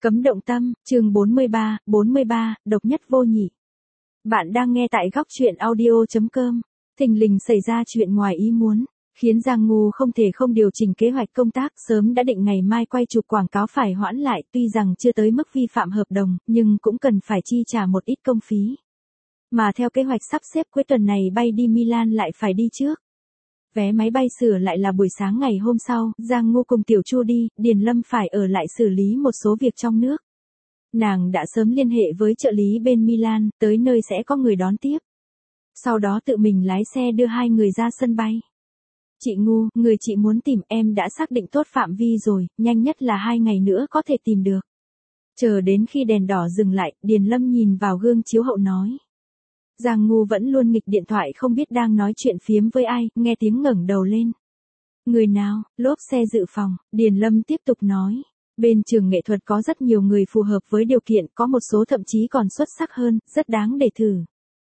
Cấm động tâm, chương 43, độc nhất vô nhị. Bạn đang nghe tại góc truyện audio.com. Thình lình xảy ra chuyện ngoài ý muốn, khiến Giang Ngu không thể không điều chỉnh kế hoạch công tác, sớm đã định ngày mai quay chụp quảng cáo phải hoãn lại, tuy rằng chưa tới mức vi phạm hợp đồng, nhưng cũng cần phải chi trả một ít công phí. Mà theo kế hoạch sắp xếp cuối tuần này bay đi Milan lại phải đi trước. Vé máy bay sửa lại là buổi sáng ngày hôm sau, Giang Ngu cùng Tiểu Chu đi, Điền Lâm phải ở lại xử lý một số việc trong nước. Nàng đã sớm liên hệ với trợ lý bên Milan, tới nơi sẽ có người đón tiếp. Sau đó tự mình lái xe đưa hai người ra sân bay. Chị Ngu, người chị muốn tìm em đã xác định tốt phạm vi rồi, nhanh nhất là 2 ngày nữa có thể tìm được. Chờ đến khi đèn đỏ dừng lại, Điền Lâm nhìn vào gương chiếu hậu nói. Giang Ngu vẫn luôn nghịch điện thoại không biết đang nói chuyện phiếm với ai, nghe tiếng ngẩng đầu lên. Người nào, lốp xe dự phòng, Điền Lâm tiếp tục nói. Bên trường nghệ thuật có rất nhiều người phù hợp với điều kiện, có một số thậm chí còn xuất sắc hơn, rất đáng để thử.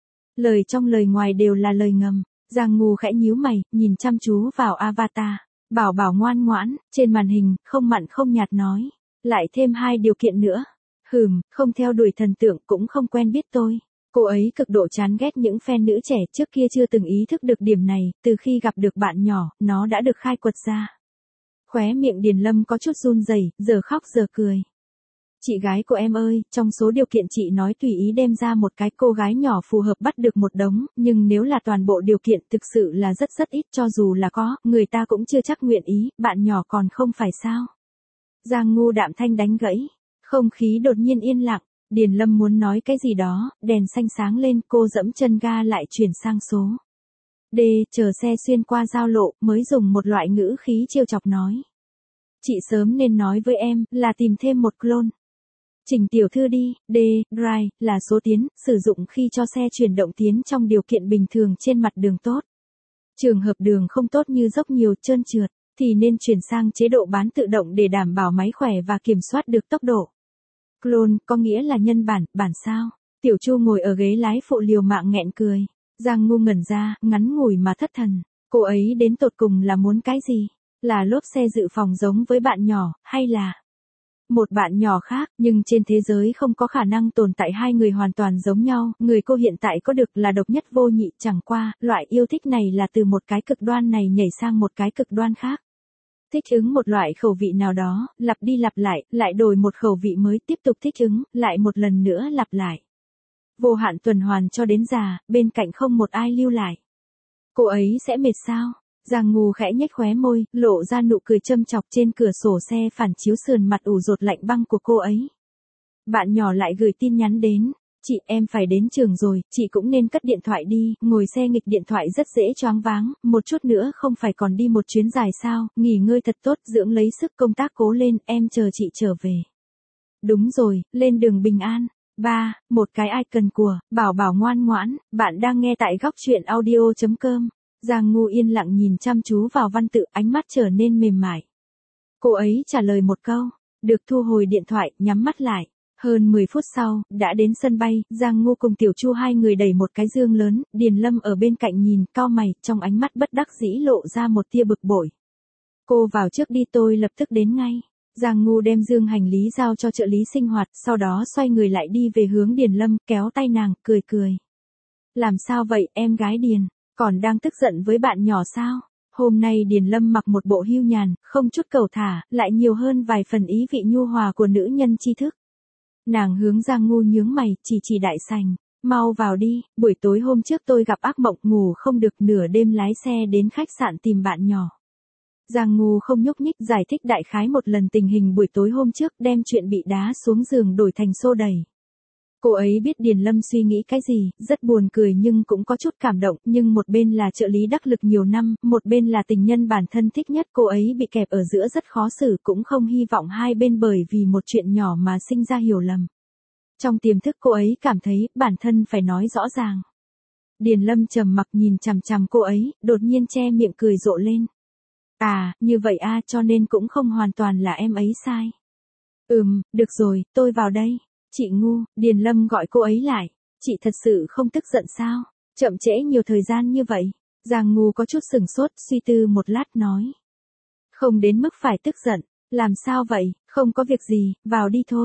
Lời trong lời ngoài đều là lời ngầm. Giang Ngu khẽ nhíu mày, nhìn chăm chú vào avatar. Bảo Bảo ngoan ngoãn, trên màn hình, không mặn không nhạt nói. Lại thêm 2 điều kiện nữa. Không theo đuổi thần tượng cũng không quen biết tôi. Cô ấy cực độ chán ghét những fan nữ trẻ, trước kia chưa từng ý thức được điểm này, từ khi gặp được bạn nhỏ, nó đã được khai quật ra. Khóe miệng Điền Lâm có chút run rẩy, giờ khóc giờ cười. Chị gái của em ơi, trong số điều kiện chị nói tùy ý đem ra một cái, cô gái nhỏ phù hợp bắt được một đống, nhưng nếu là toàn bộ điều kiện thực sự là rất ít, cho dù là có, người ta cũng chưa chắc nguyện ý, bạn nhỏ còn không phải sao. Giang Ngu đạm thanh đánh gãy, không khí đột nhiên yên lặng. Điền Lâm muốn nói cái gì đó, đèn xanh sáng lên, cô dẫm chân ga lại chuyển sang số D, chờ xe xuyên qua giao lộ, mới dùng một loại ngữ khí trêu chọc nói. Chị sớm nên nói với em, là tìm thêm một clone. Trình tiểu thư đi, D, drive, là số tiến, sử dụng khi cho xe chuyển động tiến trong điều kiện bình thường trên mặt đường tốt. Trường hợp đường không tốt như dốc nhiều, trơn trượt, thì nên chuyển sang chế độ bán tự động để đảm bảo máy khỏe và kiểm soát được tốc độ. Clone, có nghĩa là nhân bản, bản sao? Tiểu Chu ngồi ở ghế lái phụ liều mạng nghẹn cười. Giang Ngu ngẩn ra, ngắn ngủi mà thất thần. Cô ấy đến tột cùng là muốn cái gì? Là lốp xe dự phòng giống với bạn nhỏ, hay là một bạn nhỏ khác, nhưng trên thế giới không có khả năng tồn tại 2 người hoàn toàn giống nhau, người cô hiện tại có được là độc nhất vô nhị, chẳng qua, loại yêu thích này là từ một cái cực đoan này nhảy sang một cái cực đoan khác. Thích ứng một loại khẩu vị nào đó, lặp đi lặp lại đổi một khẩu vị mới, tiếp tục thích ứng, lại một lần nữa lặp lại. Vô hạn tuần hoàn cho đến già, bên cạnh không một ai lưu lại. Cô ấy sẽ mệt sao? Giang Ngu khẽ nhếch khóe môi, lộ ra nụ cười châm chọc, trên cửa sổ xe phản chiếu sườn mặt ủ rột lạnh băng của cô ấy. Bạn nhỏ lại gửi tin nhắn đến. Chị, em phải đến trường rồi, chị cũng nên cất điện thoại đi, ngồi xe nghịch điện thoại rất dễ choáng váng, một chút nữa không phải còn đi một chuyến dài sao, nghỉ ngơi thật tốt, dưỡng lấy sức, công tác cố lên, em chờ chị trở về. Đúng rồi, lên đường bình an. Một cái icon của Bảo Bảo ngoan ngoãn, bạn đang nghe tại góc truyện audio.com. Giang Ngu yên lặng nhìn chăm chú vào văn tự, ánh mắt trở nên mềm mại. Cô ấy trả lời một câu, được, thu hồi điện thoại, nhắm mắt lại. Hơn 10 phút sau, đã đến sân bay, Giang Ngu cùng Tiểu Chu hai người đẩy một cái dương lớn, Điền Lâm ở bên cạnh nhìn, cau mày, trong ánh mắt bất đắc dĩ lộ ra một tia bực bội. Cô vào trước đi, tôi lập tức đến ngay. Giang Ngu đem dương hành lý giao cho trợ lý sinh hoạt, sau đó xoay người lại đi về hướng Điền Lâm, kéo tay nàng, cười cười. Làm sao vậy, em gái Điền, còn đang tức giận với bạn nhỏ sao? Hôm nay Điền Lâm mặc một bộ hưu nhàn, không chút cầu thả, lại nhiều hơn vài phần ý vị nhu hòa của nữ nhân tri thức. Nàng hướng Giang Ngu nhướng mày, chỉ đại sảnh, mau vào đi, buổi tối hôm trước tôi gặp ác mộng, ngủ không được, nửa đêm lái xe đến khách sạn tìm bạn nhỏ. Giang Ngu không nhúc nhích, giải thích đại khái một lần tình hình buổi tối hôm trước, đem chuyện bị đá xuống giường đổi thành xô đẩy. Cô ấy biết Điền Lâm suy nghĩ cái gì, rất buồn cười nhưng cũng có chút cảm động, nhưng một bên là trợ lý đắc lực nhiều năm, một bên là tình nhân bản thân thích nhất, cô ấy bị kẹp ở giữa rất khó xử, cũng không hy vọng hai bên bởi vì một chuyện nhỏ mà sinh ra hiểu lầm. Trong tiềm thức cô ấy cảm thấy, bản thân phải nói rõ ràng. Điền Lâm trầm mặc nhìn chằm chằm cô ấy, đột nhiên che miệng cười rộ lên. À, như vậy à, cho nên cũng không hoàn toàn là em ấy sai. Được rồi, tôi vào đây. Chị Ngu, Điền Lâm gọi cô ấy lại. Chị thật sự không tức giận sao? Chậm trễ nhiều thời gian như vậy. Giang Ngu có chút sừng sốt, suy tư một lát nói. Không đến mức phải tức giận. Làm sao vậy, không có việc gì, vào đi thôi.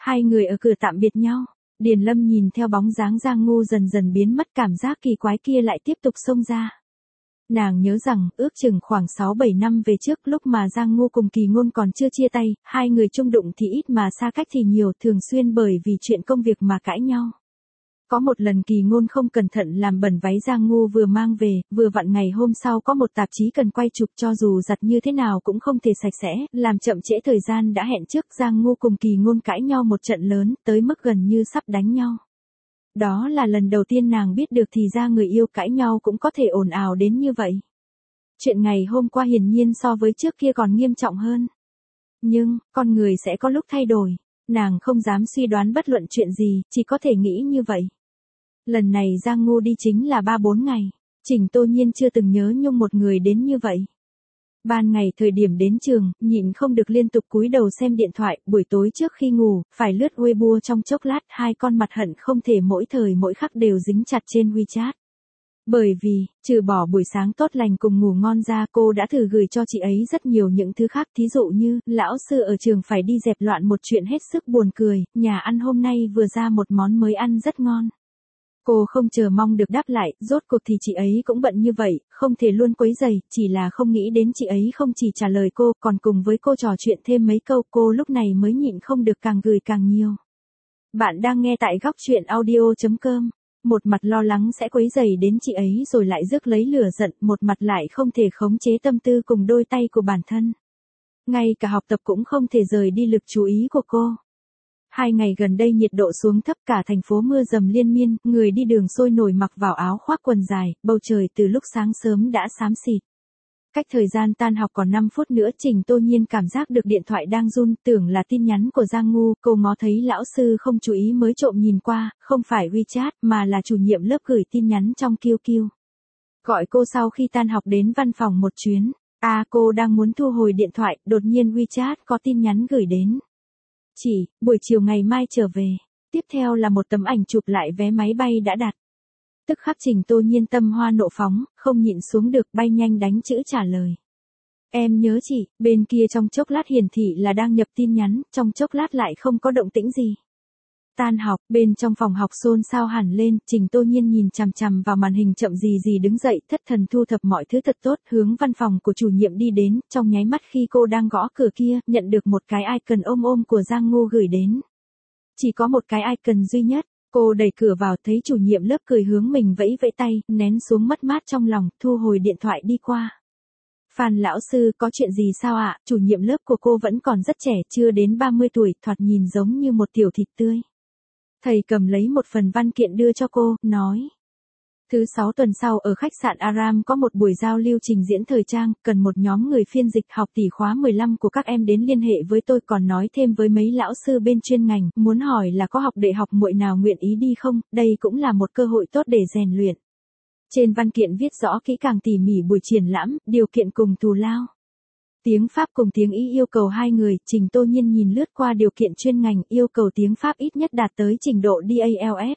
Hai người ở cửa tạm biệt nhau. Điền Lâm nhìn theo bóng dáng Giang Ngu dần dần biến mất, cảm giác kỳ quái kia lại tiếp tục xông ra. Nàng nhớ rằng, ước chừng khoảng 6-7 năm về trước lúc mà Giang Ngu cùng Kỳ Ngôn còn chưa chia tay, hai người chung đụng thì ít mà xa cách thì nhiều, thường xuyên bởi vì chuyện công việc mà cãi nhau. Có một lần Kỳ Ngôn không cẩn thận làm bẩn váy Giang Ngu vừa mang về, vừa vặn ngày hôm sau có một tạp chí cần quay chụp, cho dù giặt như thế nào cũng không thể sạch sẽ, làm chậm trễ thời gian đã hẹn trước. Giang Ngu cùng Kỳ Ngôn cãi nhau một trận lớn, tới mức gần như sắp đánh nhau. Đó là lần đầu tiên nàng biết được thì ra người yêu cãi nhau cũng có thể ồn ào đến như vậy. Chuyện ngày hôm qua hiển nhiên so với trước kia còn nghiêm trọng hơn. Nhưng, con người sẽ có lúc thay đổi. Nàng không dám suy đoán bất luận chuyện gì, chỉ có thể nghĩ như vậy. Lần này Giang Ngu đi chính là 3-4 ngày. Trình Tô Nhiên chưa từng nhớ nhung một người đến như vậy. Ban ngày thời điểm đến trường, nhịn không được liên tục cúi đầu xem điện thoại, buổi tối trước khi ngủ, phải lướt Weibo trong chốc lát, hai con mặt hận không thể mỗi thời mỗi khắc đều dính chặt trên WeChat. Bởi vì, trừ bỏ buổi sáng tốt lành cùng ngủ ngon ra, cô đã thử gửi cho chị ấy rất nhiều những thứ khác, thí dụ như, lão sư ở trường phải đi dẹp loạn một chuyện hết sức buồn cười, nhà ăn hôm nay vừa ra một món mới ăn rất ngon. Cô không chờ mong được đáp lại, rốt cuộc thì chị ấy cũng bận như vậy, không thể luôn quấy rầy, chỉ là không nghĩ đến chị ấy không chỉ trả lời cô, còn cùng với cô trò chuyện thêm mấy câu, cô lúc này mới nhịn không được càng gửi càng nhiều. Bạn đang nghe tại góc truyện audio.com. Một mặt lo lắng sẽ quấy rầy đến chị ấy rồi lại rước lấy lửa giận, một mặt lại không thể khống chế tâm tư cùng đôi tay của bản thân. Ngay cả học tập cũng không thể rời đi lực chú ý của cô. 2 ngày gần đây nhiệt độ xuống thấp, cả thành phố mưa dầm liên miên, người đi đường sôi nổi mặc vào áo khoác quần dài, bầu trời từ lúc sáng sớm đã xám xịt. Cách thời gian tan học còn 5 phút nữa, Trình Tô Nhiên cảm giác được điện thoại đang run, tưởng là tin nhắn của Giang Ngu, cô ngó thấy lão sư không chú ý mới trộm nhìn qua, không phải WeChat mà là chủ nhiệm lớp gửi tin nhắn trong QQ. Gọi cô sau khi tan học đến văn phòng một chuyến. Cô đang muốn thu hồi điện thoại, đột nhiên WeChat có tin nhắn gửi đến. Chỉ, buổi chiều ngày mai trở về. Tiếp theo là một tấm ảnh chụp lại vé máy bay đã đặt. Tức khắc Trình Tô Nhiên tâm hoa nộ phóng, không nhịn xuống được, bay nhanh đánh chữ trả lời. Em nhớ chị, bên kia trong chốc lát hiển thị là đang nhập tin nhắn, trong chốc lát lại không có động tĩnh gì. Tan học, bên trong phòng học xôn xao hẳn lên, Trình Tô Nhiên nhìn chằm chằm vào màn hình chậm gì đứng dậy, thất thần thu thập mọi thứ thật tốt, hướng văn phòng của chủ nhiệm đi đến, trong nháy mắt khi cô đang gõ cửa kia, nhận được một cái icon ôm của Giang Ngu gửi đến. Chỉ có một cái icon duy nhất, cô đẩy cửa vào thấy chủ nhiệm lớp cười hướng mình vẫy vẫy tay, nén xuống mất mát trong lòng, thu hồi điện thoại đi qua. Phan lão sư, có chuyện gì sao ạ? Chủ nhiệm lớp của cô vẫn còn rất trẻ, chưa đến 30 tuổi, thoạt nhìn giống như một tiểu thịt tươi. Thầy cầm lấy một phần văn kiện đưa cho cô, nói. Thứ 6 tuần sau ở khách sạn Aram có một buổi giao lưu trình diễn thời trang, cần một nhóm người phiên dịch học tỷ khóa 15 của các em đến liên hệ với tôi, còn nói thêm với mấy lão sư bên chuyên ngành, muốn hỏi là có học đệ học muội nào nguyện ý đi không, đây cũng là một cơ hội tốt để rèn luyện. Trên văn kiện viết rõ kỹ càng tỉ mỉ buổi triển lãm, điều kiện cùng thù lao. Tiếng Pháp cùng tiếng Ý yêu cầu 2 người, Trình Tô Nhiên nhìn lướt qua điều kiện chuyên ngành, yêu cầu tiếng Pháp ít nhất đạt tới trình độ DALS.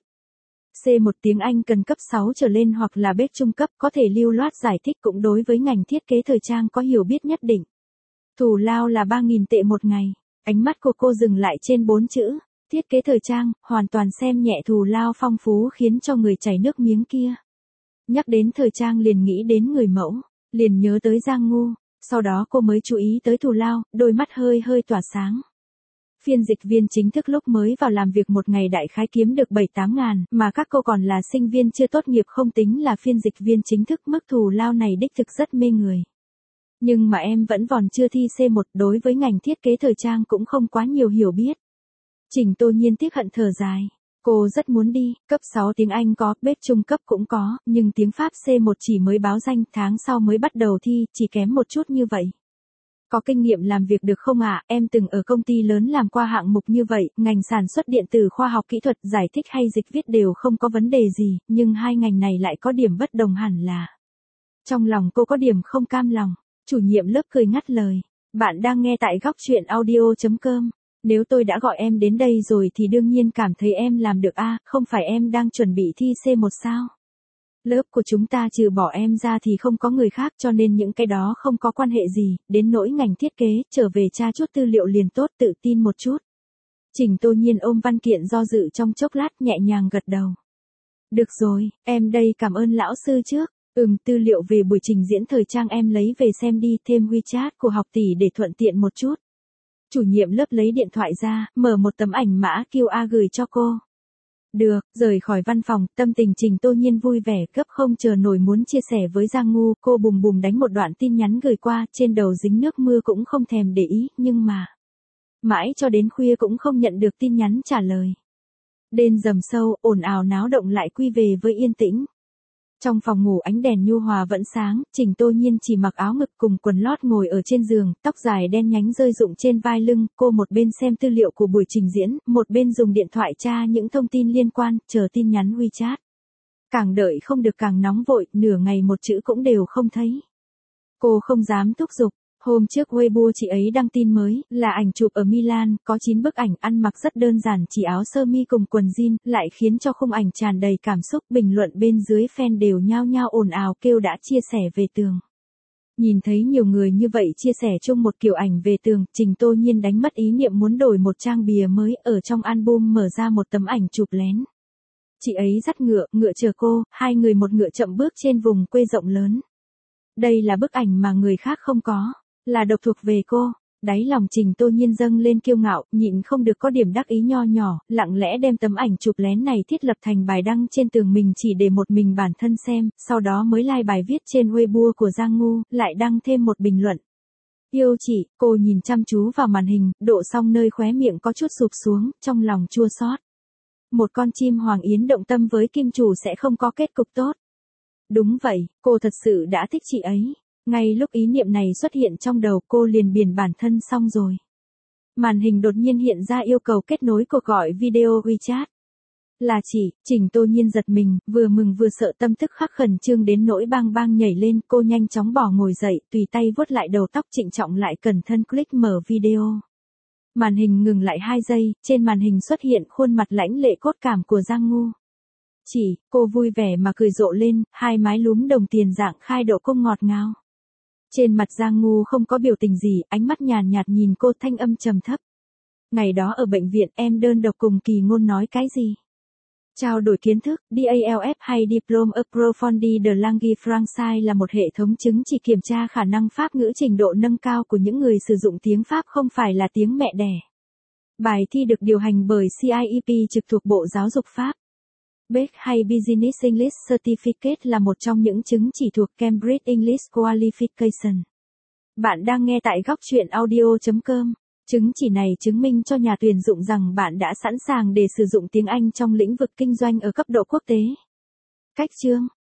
C1 tiếng Anh cần cấp 6 trở lên hoặc là bếp trung cấp, có thể lưu loát giải thích, cũng đối với ngành thiết kế thời trang có hiểu biết nhất định. Thù lao là 3.000 tệ một ngày. Ánh mắt của cô dừng lại trên 4 chữ, thiết kế thời trang, hoàn toàn xem nhẹ thù lao phong phú khiến cho người chảy nước miếng kia. Nhắc đến thời trang liền nghĩ đến người mẫu, liền nhớ tới Giang Ngu, sau đó cô mới chú ý tới thù lao, đôi mắt hơi tỏa sáng. Phiên dịch viên chính thức lúc mới vào làm việc một ngày đại khái kiếm được 7-8 ngàn, mà các cô còn là sinh viên chưa tốt nghiệp không tính là phiên dịch viên chính thức, mức thù lao này đích thực rất mê người. Nhưng mà em vẫn còn chưa thi C1, đối với ngành thiết kế thời trang cũng không quá nhiều hiểu biết. Trình Tô Nhiên tiếc hận thở dài. Cô rất muốn đi, cấp 6 tiếng Anh có, bếp trung cấp cũng có, nhưng tiếng Pháp C1 chỉ mới báo danh, tháng sau mới bắt đầu thi, chỉ kém một chút như vậy. Có kinh nghiệm làm việc được không ạ? Em từng ở công ty lớn làm qua hạng mục như vậy, ngành sản xuất điện tử, khoa học kỹ thuật, giải thích hay dịch viết đều không có vấn đề gì, nhưng hai ngành này lại có điểm bất đồng hẳn là. Trong lòng cô có điểm không cam lòng. Chủ nhiệm lớp cười ngắt lời. Bạn đang nghe tại góc truyện audio.com. Nếu tôi đã gọi em đến đây rồi thì đương nhiên cảm thấy em làm được không phải em đang chuẩn bị thi C1 sao? Lớp của chúng ta trừ bỏ em ra thì không có người khác, cho nên những cái đó không có quan hệ gì, đến nỗi ngành thiết kế, trở về tra chút tư liệu liền tốt, tự tin một chút. Trình Tô Nhiên ôm văn kiện do dự trong chốc lát nhẹ nhàng gật đầu. Được rồi, em đây cảm ơn lão sư trước. Tư liệu về buổi trình diễn thời trang em lấy về xem đi, thêm WeChat của học tỷ để thuận tiện một chút. Chủ nhiệm lớp lấy điện thoại ra, mở một tấm ảnh mã QR gửi cho cô. Được, rời khỏi văn phòng, tâm tình Trình Tô Nhiên vui vẻ, gấp không chờ nổi muốn chia sẻ với Giang Ngu, cô bùm bùm đánh một đoạn tin nhắn gửi qua, trên đầu dính nước mưa cũng không thèm để ý, nhưng mà mãi cho đến khuya cũng không nhận được tin nhắn trả lời. Đêm rầm sâu, ồn ào náo động lại quy về với yên tĩnh. Trong phòng ngủ ánh đèn nhu hòa vẫn sáng, Trình Tô Nhiên chỉ mặc áo ngực cùng quần lót ngồi ở trên giường, tóc dài đen nhánh rơi rụng trên vai lưng, cô một bên xem tư liệu của buổi trình diễn, một bên dùng điện thoại tra những thông tin liên quan, chờ tin nhắn WeChat. Càng đợi không được càng nóng vội, nửa ngày một chữ cũng đều không thấy. Cô không dám thúc giục. Hôm trước Weibo chị ấy đăng tin mới, là ảnh chụp ở Milan, có 9 bức ảnh ăn mặc rất đơn giản, chỉ áo sơ mi cùng quần jean, lại khiến cho khung ảnh tràn đầy cảm xúc, bình luận bên dưới fan đều nhao nhao ồn ào kêu đã chia sẻ về tường. Nhìn thấy nhiều người như vậy chia sẻ chung một kiểu ảnh về tường, Trình Tô Nhiên đánh mất ý niệm muốn đổi một trang bìa mới, ở trong album mở ra một tấm ảnh chụp lén. Chị ấy dắt ngựa chờ cô, hai người một ngựa chậm bước trên vùng quê rộng lớn. Đây là bức ảnh mà người khác không có. Là độc thuộc về cô. Đáy lòng Trình Tô Nhiên dâng lên kiêu ngạo, nhịn không được có điểm đắc ý nho nhỏ, lặng lẽ đem tấm ảnh chụp lén này thiết lập thành bài đăng trên tường mình chỉ để một mình bản thân xem, sau đó mới like bài viết trên Weibo của Giang Ngu, lại đăng thêm một bình luận. Yêu chị, cô nhìn chăm chú vào màn hình, độ xong nơi khóe miệng có chút sụp xuống, trong lòng chua xót. Một con chim hoàng yến động tâm với kim chủ sẽ không có kết cục tốt. Đúng vậy, cô thật sự đã thích chị ấy. Ngay lúc ý niệm này xuất hiện trong đầu cô liền biển bản thân xong rồi. Màn hình đột nhiên hiện ra yêu cầu kết nối cuộc gọi video WeChat. Là chị, Trình Tô Nhiên giật mình, vừa mừng vừa sợ, tâm tức khắc khẩn trương đến nỗi bang bang nhảy lên, cô nhanh chóng bỏ ngồi dậy, tùy tay vuốt lại đầu tóc trịnh trọng lại cẩn thận click mở video. Màn hình ngừng lại 2 giây, trên màn hình xuất hiện khuôn mặt lãnh lệ cốt cảm của Giang Ngu. Chị, cô vui vẻ mà cười rộ lên, hai mái lúm đồng tiền dạng khai độ cung ngọt ngào. Trên mặt Giang Ngu không có biểu tình gì, ánh mắt nhàn nhạt nhìn cô, thanh âm trầm thấp. Ngày đó ở bệnh viện em đơn độc cùng Kỳ Ngôn nói cái gì? Trao đổi kiến thức, DALF hay Diplôme Approfondi de Langue Française là một hệ thống chứng chỉ kiểm tra khả năng Pháp ngữ trình độ nâng cao của những người sử dụng tiếng Pháp không phải là tiếng mẹ đẻ. Bài thi được điều hành bởi CIEP trực thuộc Bộ Giáo dục Pháp. BEC hay Business English Certificate là một trong những chứng chỉ thuộc Cambridge English Qualification. Bạn đang nghe tại góc truyện audio.com. Chứng chỉ này chứng minh cho nhà tuyển dụng rằng bạn đã sẵn sàng để sử dụng tiếng Anh trong lĩnh vực kinh doanh ở cấp độ quốc tế. Cách chương